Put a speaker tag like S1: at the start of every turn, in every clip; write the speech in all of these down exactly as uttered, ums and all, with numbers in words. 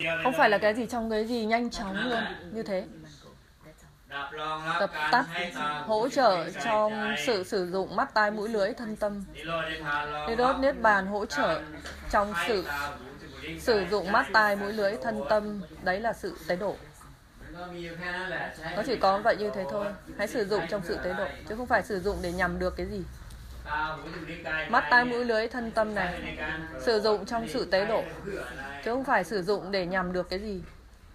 S1: Không phải là cái gì trong cái gì nhanh chóng luôn, như thế. Tập tắt hỗ trợ trong sự sử dụng mắt tai mũi lưỡi thân tâm. Nirodha Niết Bàn hỗ trợ trong sự sử dụng mắt tai mũi lưỡi thân tâm. Đấy là sự tế độ. Nó chỉ có vậy như thế thôi. Hãy sử dụng trong sự tế độ, chứ không phải sử dụng để nhằm được cái gì. Mắt tai mũi lưỡi thân tâm này sử dụng trong sự tế độ, chứ không phải sử dụng để nhằm được cái gì.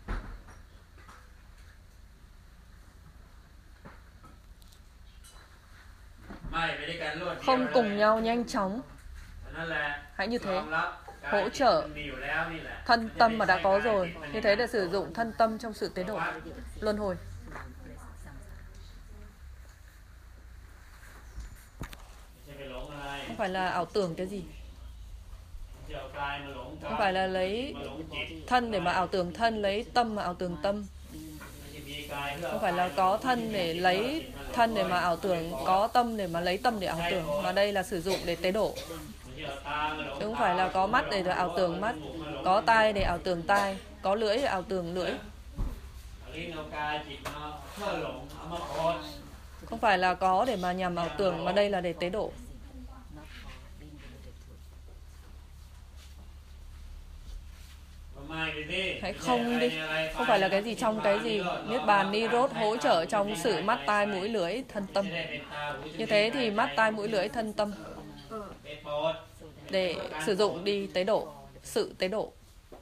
S1: Không cùng nhau nhanh chóng. Hãy như thế. Hỗ trợ thân tâm mà đã có rồi. Như thế để sử dụng thân tâm trong sự tế độ luân hồi. Không phải là ảo tưởng cái gì. Không phải là lấy thân để mà ảo tưởng thân, lấy tâm mà ảo tưởng tâm. Không phải là có thân để lấy thân để mà ảo tưởng, có tâm để mà lấy tâm để ảo tưởng. Mà đây là sử dụng để tế độ. Chứ không phải là có mắt để ảo tưởng mắt, có tai để ảo tưởng tai, có lưỡi để ảo tưởng lưỡi. Không phải là có để mà nhằm ảo tưởng, mà đây là để tế độ. Hãy không đi. Không phải là cái gì trong cái gì. Niết Bàn Nirodha hỗ trợ trong sự mắt tai mũi lưỡi thân tâm. Như thế thì mắt tai mũi lưỡi thân tâm để sử dụng đi tế độ, sự tế độ.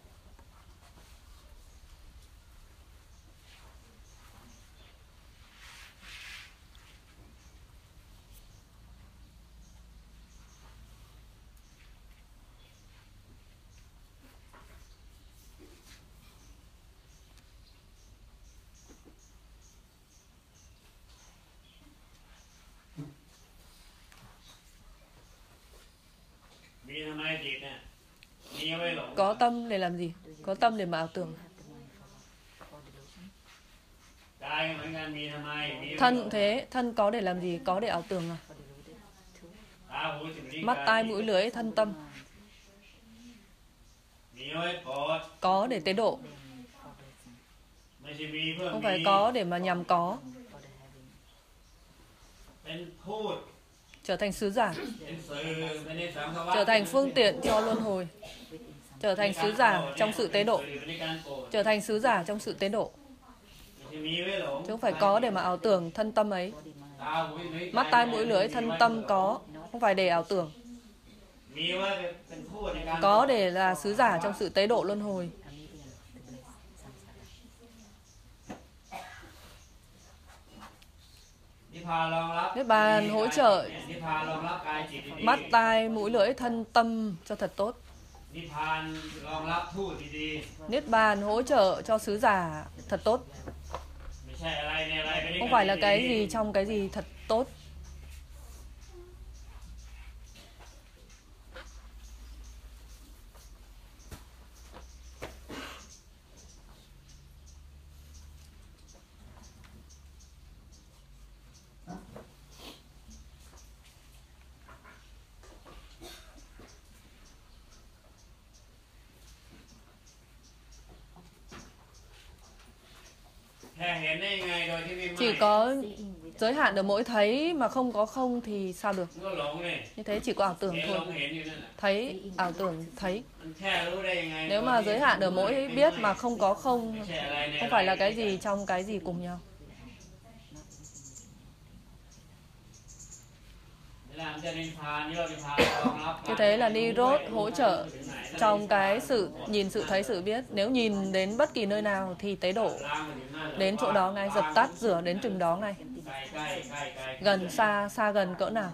S1: Có tâm để làm gì? Có tâm để mà ảo tưởng. Thân cũng thế. Thân có để làm gì? Có để ảo tưởng à? Mắt tai mũi lưỡi thân tâm có để tế độ. Không phải có để mà nhằm có. Trở thành sứ giả, trở thành phương tiện cho luân hồi, trở thành sứ giả trong sự tế độ, trở thành sứ giả trong sự tế độ. Chứ không phải có để mà ảo tưởng thân tâm ấy. Mắt tai mũi lưỡi thân tâm có, không phải để ảo tưởng. Có để là sứ giả trong sự tế độ luân hồi. Niết Bàn hỗ trợ mắt tai mũi lưỡi thân tâm cho thật tốt. Niết Bàn hỗ trợ cho sứ giả thật tốt. Không phải là cái gì trong cái gì thật tốt. Chỉ có giới hạn được mỗi thấy mà không có không thì sao được. Như thế chỉ có ảo tưởng thôi. Thấy, ảo tưởng, thấy. Nếu mà giới hạn ở mỗi biết mà không có không, không phải là cái gì trong cái gì cùng nhau. Như thế là Nirodha hỗ trợ trong cái sự nhìn, sự thấy, sự biết. Nếu nhìn đến bất kỳ nơi nào thì tế độ đến chỗ đó ngay, dập tắt, rửa đến chừng đó ngay. Gần, xa, xa gần cỡ nào.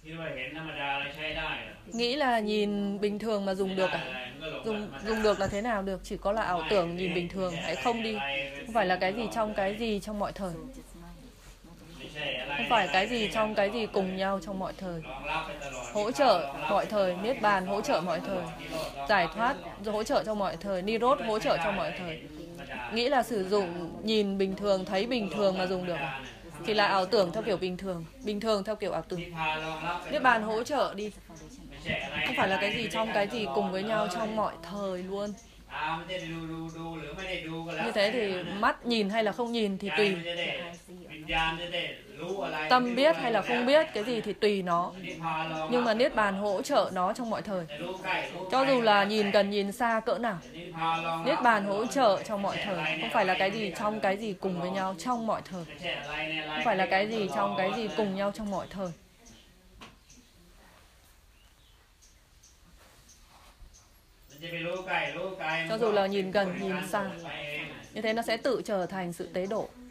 S1: Nghĩ là nhìn bình thường mà dùng được à? Dùng dùng được là thế nào được? Chỉ có là ảo tưởng nhìn bình thường, hãy không đi. Không phải là cái gì trong cái gì trong mọi thời. Không phải cái gì trong cái gì cùng nhau trong mọi thời. Hỗ trợ mọi thời, Niết Bàn hỗ trợ mọi thời. Giải thoát hỗ trợ cho mọi thời, Nirod hỗ trợ cho mọi thời. Nghĩ là sử dụng nhìn bình thường, thấy bình thường mà dùng được à? Thì là ảo tưởng theo kiểu bình thường, bình thường theo kiểu ảo tưởng. Niết Bàn hỗ trợ đi. Không phải là cái gì trong cái gì cùng với nhau trong mọi thời luôn. Như thế thì mắt nhìn hay là không nhìn thì tùy. Tâm biết hay là không biết cái gì thì tùy nó. Nhưng mà Niết Bàn hỗ trợ nó trong mọi thời. Cho dù là nhìn gần nhìn xa cỡ nào, Niết Bàn hỗ trợ trong mọi thời. Không phải là cái gì trong cái gì cùng với nhau trong mọi thời. Không phải là cái gì trong cái gì cùng nhau trong mọi thời. Cho dù là nhìn gần nhìn xa, như thế nó sẽ tự trở thành sự tế độ.